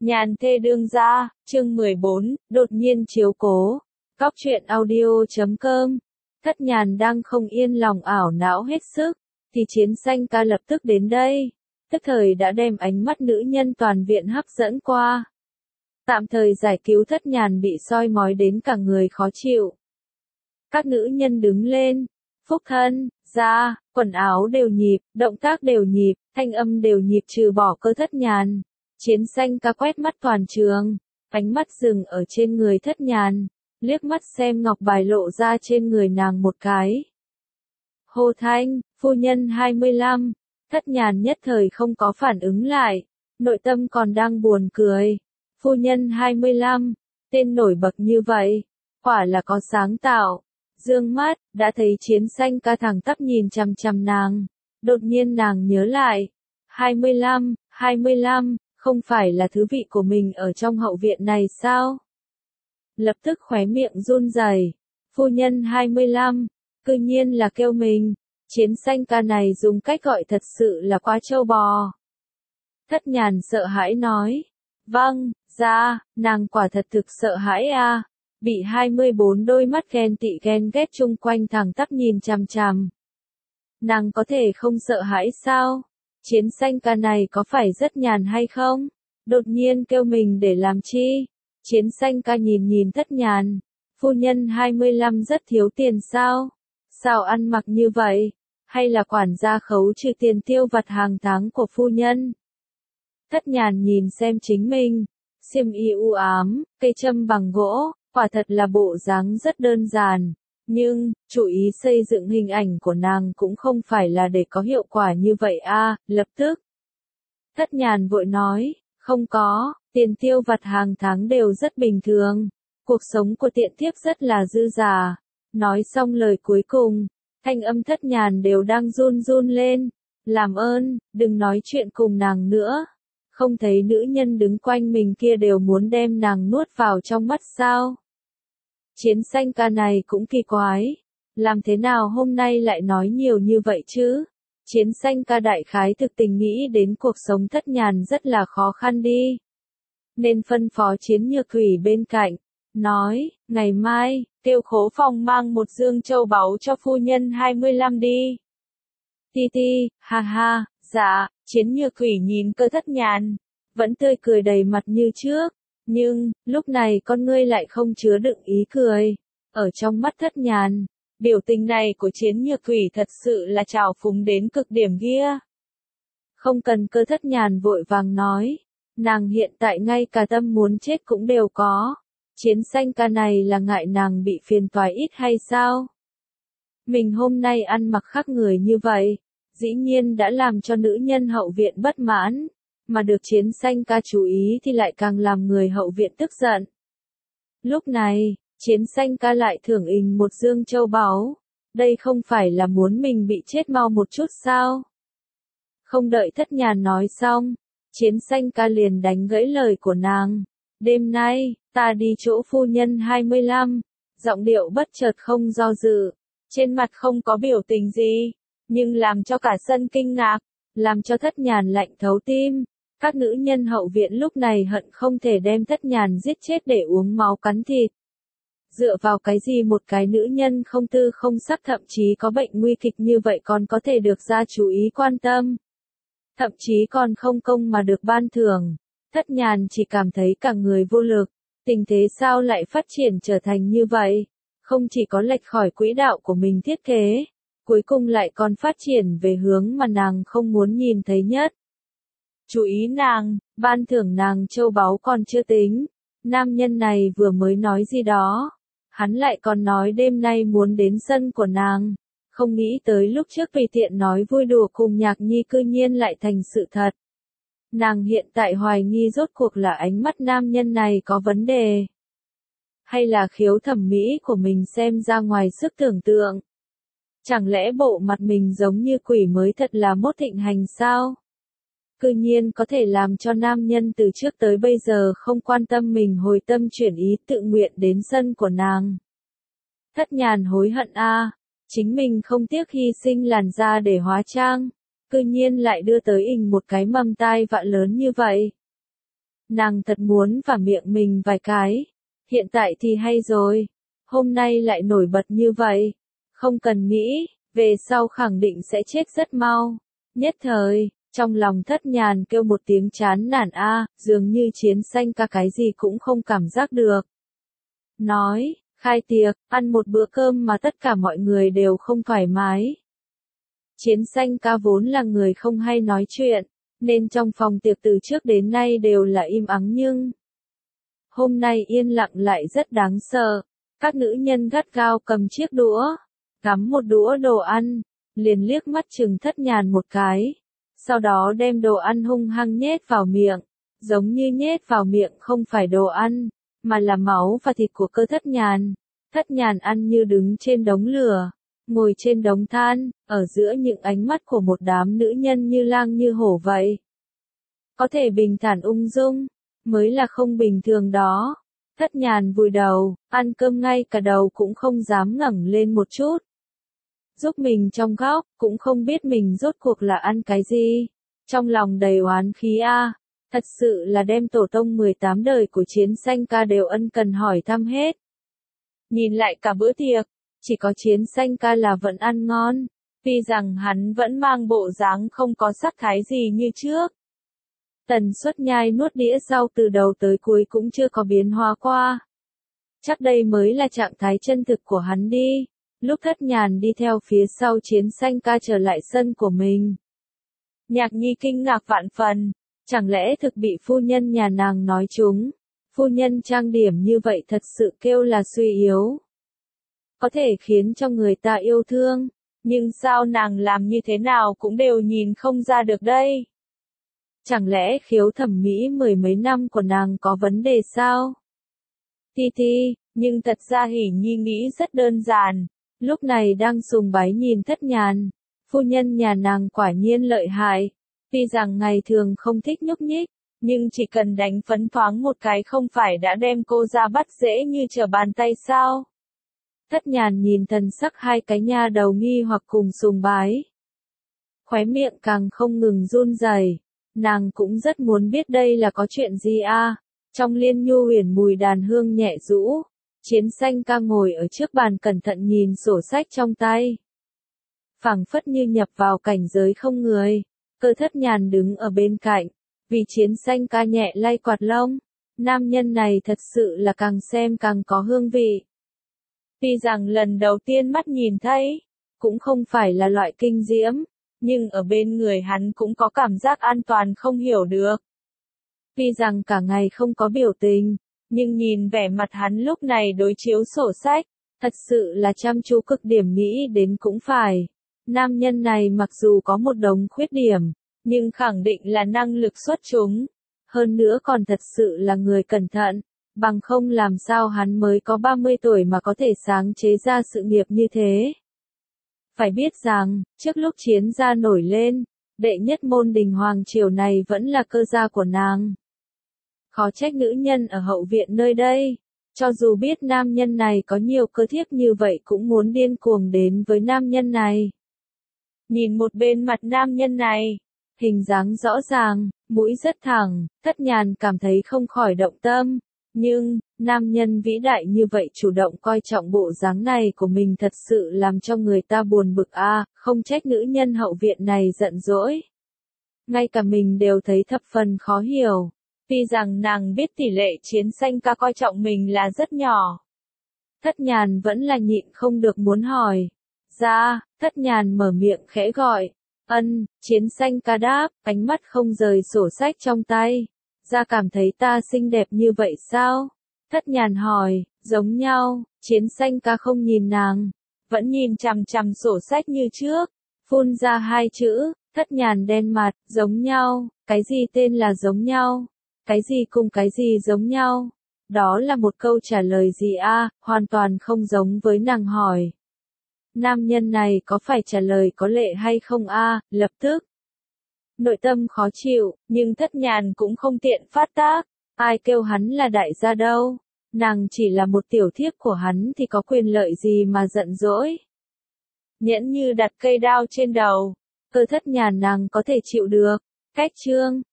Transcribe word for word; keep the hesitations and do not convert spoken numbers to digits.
Nhàn thê đương gia, chương mười bốn, đột nhiên chiếu cố. Cóc truyện audio chấm com. Thất Nhàn đang không yên lòng ảo não hết sức, thì Chiến Xanh ca lập tức đến đây, tức thời đã đem ánh mắt nữ nhân toàn viện hấp dẫn qua. Tạm thời giải cứu Thất Nhàn bị soi mói đến cả người khó chịu. Các nữ nhân đứng lên, phúc thân, ra, quần áo đều nhịp, động tác đều nhịp, thanh âm đều nhịp trừ bỏ cơ Thất Nhàn. Chiến Xanh ca quét mắt toàn trường, ánh mắt dừng ở trên người Thất Nhàn, liếc mắt xem ngọc bài lộ ra trên người nàng một cái. Hô thanh, phu nhân hai mươi lăm, Thất Nhàn nhất thời không có phản ứng lại, nội tâm còn đang buồn cười. Phu nhân hai mươi lăm, tên nổi bật như vậy, quả là có sáng tạo. Dương mắt, đã thấy Chiến Xanh ca thẳng tắp nhìn chằm chằm nàng, đột nhiên nàng nhớ lại. hai mươi lăm, hai mươi lăm, không phải là thứ vị của mình ở trong hậu viện này sao? Lập tức khóe miệng run rẩy. Phu nhân hai mươi lăm, cư nhiên là kêu mình. Chiến Xanh ca này dùng cách gọi thật sự là quá trâu bò. Thất Nhàn sợ hãi nói. Vâng, ra, nàng quả thật thực sợ hãi a. Bị hai mươi bốn đôi mắt ghen tị ghen ghét chung quanh thẳng tắp nhìn chằm chằm. Nàng có thể không sợ hãi sao? Chiến Xanh ca này có phải rất nhàn hay không? Đột nhiên kêu mình để làm chi? Chiến Xanh ca nhìn nhìn Thất Nhàn. Phu nhân hai mươi lăm rất thiếu tiền sao? Sao ăn mặc như vậy? Hay là quản gia khấu trừ tiền tiêu vặt hàng tháng của phu nhân? Thất Nhàn nhìn xem chính mình. Xiêm y u ám, cây châm bằng gỗ, quả thật là bộ dáng rất đơn giản. Nhưng, chủ ý xây dựng hình ảnh của nàng cũng không phải là để có hiệu quả như vậy a. Lập tức. Thất Nhàn vội nói, không có, tiền tiêu vặt hàng tháng đều rất bình thường. Cuộc sống của tiện thiếp rất là dư dả. Nói xong lời cuối cùng, thanh âm Thất Nhàn đều đang run run lên. Làm ơn, đừng nói chuyện cùng nàng nữa. Không thấy nữ nhân đứng quanh mình kia đều muốn đem nàng nuốt vào trong mắt sao? Chiến Xanh ca này cũng kỳ quái. Làm thế nào hôm nay lại nói nhiều như vậy chứ? Chiến Xanh ca đại khái thực tình nghĩ đến cuộc sống Thất Nhàn rất là khó khăn đi. Nên phân phó Chiến Nhược Thủy bên cạnh. Nói, ngày mai, kêu Khố Phong mang một dương châu báu cho phu nhân hai mươi lăm đi. Ti ti, ha ha, dạ, Chiến Nhược Thủy nhìn cơ Thất Nhàn. Vẫn tươi cười đầy mặt như trước. Nhưng, lúc này con ngươi lại không chứa đựng ý cười. Ở trong mắt Thất Nhàn, biểu tình này của Chiến Nhược Thủy thật sự là trào phúng đến cực điểm kia. Không cần cơ Thất Nhàn vội vàng nói. Nàng hiện tại ngay cả tâm muốn chết cũng đều có. Chiến Xanh ca này là ngại nàng bị phiền toái ít hay sao? Mình hôm nay ăn mặc khác người như vậy, dĩ nhiên đã làm cho nữ nhân hậu viện bất mãn. Mà được Chiến Xanh ca chú ý thì lại càng làm người hậu viện tức giận. Lúc này, Chiến Xanh ca lại thưởng ình một dương châu báu. Đây không phải là muốn mình bị chết mau một chút sao? Không đợi Thất Nhàn nói xong, Chiến Xanh ca liền đánh gãy lời của nàng. Đêm nay, ta đi chỗ phu nhân hai mươi lăm. Giọng điệu bất chợt không do dự. Trên mặt không có biểu tình gì. Nhưng làm cho cả sân kinh ngạc. Làm cho Thất Nhàn lạnh thấu tim. Các nữ nhân hậu viện lúc này hận không thể đem Thất Nhàn giết chết để uống máu cắn thịt. Dựa vào cái gì một cái nữ nhân không tư không sắc thậm chí có bệnh nguy kịch như vậy còn có thể được gia chú ý quan tâm. Thậm chí còn không công mà được ban thưởng. Thất Nhàn chỉ cảm thấy cả người vô lực. Tình thế sao lại phát triển trở thành như vậy? Không chỉ có lệch khỏi quỹ đạo của mình thiết kế. Cuối cùng lại còn phát triển về hướng mà nàng không muốn nhìn thấy nhất. Chú ý nàng, ban thưởng nàng châu báu còn chưa tính. Nam nhân này vừa mới nói gì đó. Hắn lại còn nói đêm nay muốn đến sân của nàng. Không nghĩ tới lúc trước tùy tiện nói vui đùa cùng Nhạc Nhi cư nhiên lại thành sự thật. Nàng hiện tại hoài nghi rốt cuộc là ánh mắt nam nhân này có vấn đề. Hay là khiếu thẩm mỹ của mình xem ra ngoài sức tưởng tượng. Chẳng lẽ bộ mặt mình giống như quỷ mới thật là mốt thịnh hành sao? Cư nhiên có thể làm cho nam nhân từ trước tới bây giờ không quan tâm mình hồi tâm chuyển ý tự nguyện đến sân của nàng. Thất Nhàn hối hận a, chính mình không tiếc hy sinh làn da để hóa trang, cư nhiên lại đưa tới ình một cái mầm tai vạ lớn như vậy. Nàng thật muốn vả miệng mình vài cái. Hiện tại thì hay rồi. Hôm nay lại nổi bật như vậy. Không cần nghĩ, về sau khẳng định sẽ chết rất mau. Nhất thời, trong lòng Thất Nhàn kêu một tiếng chán nản a, dường như Chiến Xanh ca cái gì cũng không cảm giác được. Nói, khai tiệc, ăn một bữa cơm mà tất cả mọi người đều không thoải mái. Chiến Xanh ca vốn là người không hay nói chuyện, nên trong phòng tiệc từ trước đến nay đều là im ắng nhưng hôm nay yên lặng lại rất đáng sợ. Các nữ nhân gắt gao cầm chiếc đũa, cắm một đũa đồ ăn, liền liếc mắt chừng Thất Nhàn một cái, sau đó đem đồ ăn hung hăng nhét vào miệng, giống như nhét vào miệng không phải đồ ăn, mà là máu và thịt của cơ Thất Nhàn. Thất Nhàn ăn như đứng trên đống lửa, ngồi trên đống than, ở giữa những ánh mắt của một đám nữ nhân như lang như hổ vậy. Có thể bình thản ung dung, mới là không bình thường đó. Thất Nhàn vùi đầu, ăn cơm ngay cả đầu cũng không dám ngẩng lên một chút. Giúp mình trong góc, cũng không biết mình rốt cuộc là ăn cái gì. Trong lòng đầy oán khí a, thật sự là đem tổ tông mười tám đời của Chiến Xanh ca đều ân cần hỏi thăm hết. Nhìn lại cả bữa tiệc, chỉ có Chiến Xanh ca là vẫn ăn ngon, tuy rằng hắn vẫn mang bộ dáng không có sắc thái gì như trước. Tần suất nhai nuốt đĩa rau từ đầu tới cuối cũng chưa có biến hóa qua. Chắc đây mới là trạng thái chân thực của hắn đi. Lúc Thất Nhàn đi theo phía sau Chiến Xanh ca trở lại sân của mình. Nhạc Nhi kinh ngạc vạn phần, chẳng lẽ thực bị phu nhân nhà nàng nói trúng. Phu nhân trang điểm như vậy thật sự kêu là suy yếu. Có thể khiến cho người ta yêu thương, nhưng sao nàng làm như thế nào cũng đều nhìn không ra được đây. Chẳng lẽ khiếu thẩm mỹ mười mấy năm của nàng có vấn đề sao? Ti ti, nhưng thật ra Hỉ Nhi nghĩ rất đơn giản, lúc này đang sùng bái nhìn Thất Nhàn, phu nhân nhà nàng quả nhiên lợi hại, tuy rằng ngày thường không thích nhúc nhích, nhưng chỉ cần đánh phấn thoáng một cái không phải đã đem cô ra bắt dễ như trở bàn tay sao? Thất Nhàn nhìn thần sắc hai cái nha đầu nghi hoặc cùng sùng bái. Khóe miệng càng không ngừng run rẩy. Nàng cũng rất muốn biết đây là có chuyện gì a. Trong liên nhu huyền mùi đàn hương nhẹ rũ, Chiến Xanh ca ngồi ở trước bàn cẩn thận nhìn sổ sách trong tay. Phảng phất như nhập vào cảnh giới không người, Cơ Thất Nhàn đứng ở bên cạnh, vì Chiến Xanh ca nhẹ lay quạt lông, nam nhân này thật sự là càng xem càng có hương vị. Tuy rằng lần đầu tiên mắt nhìn thấy, cũng không phải là loại kinh diễm, nhưng ở bên người hắn cũng có cảm giác an toàn không hiểu được. Tuy rằng cả ngày không có biểu tình, nhưng nhìn vẻ mặt hắn lúc này đối chiếu sổ sách, thật sự là chăm chú cực điểm nghĩ đến cũng phải. Nam nhân này mặc dù có một đống khuyết điểm, nhưng khẳng định là năng lực xuất chúng. Hơn nữa còn thật sự là người cẩn thận, bằng không làm sao hắn mới có ba mươi tuổi mà có thể sáng chế ra sự nghiệp như thế. Phải biết rằng, trước lúc Chiến gia nổi lên, đệ nhất môn đình hoàng triều này vẫn là cơ gia của nàng. Khó trách nữ nhân ở hậu viện nơi đây, cho dù biết nam nhân này có nhiều cơ thiếp như vậy cũng muốn điên cuồng đến với nam nhân này. Nhìn một bên mặt nam nhân này, hình dáng rõ ràng, mũi rất thẳng, Thất Nhàn cảm thấy không khỏi động tâm. Nhưng, nam nhân vĩ đại như vậy chủ động coi trọng bộ dáng này của mình thật sự làm cho người ta buồn bực a, à, không trách nữ nhân hậu viện này giận dỗi. Ngay cả mình đều thấy thập phần khó hiểu. Tuy rằng nàng biết tỷ lệ Chiến Xanh ca coi trọng mình là rất nhỏ. Thất Nhàn vẫn là nhịn không được muốn hỏi. Ra, Thất Nhàn mở miệng khẽ gọi. Ân, Chiến Xanh ca đáp, ánh mắt không rời sổ sách trong tay. Ra cảm thấy ta xinh đẹp như vậy sao? Thất Nhàn hỏi, giống nhau, Chiến Xanh ca không nhìn nàng, vẫn nhìn chằm chằm sổ sách như trước, phun ra hai chữ, Thất Nhàn đen mặt, giống nhau, cái gì tên là giống nhau? Cái gì cùng cái gì giống nhau? Đó là một câu trả lời gì a, à, hoàn toàn không giống với nàng hỏi. Nam nhân này có phải trả lời có lệ hay không a, à, lập tức. Nội tâm khó chịu, nhưng Thất Nhàn cũng không tiện phát tác, ai kêu hắn là đại gia đâu, nàng chỉ là một tiểu thiếp của hắn thì có quyền lợi gì mà giận dỗi. Nhẫn như đặt cây đao trên đầu, Cơ Thất Nhàn nàng có thể chịu được, cách chương,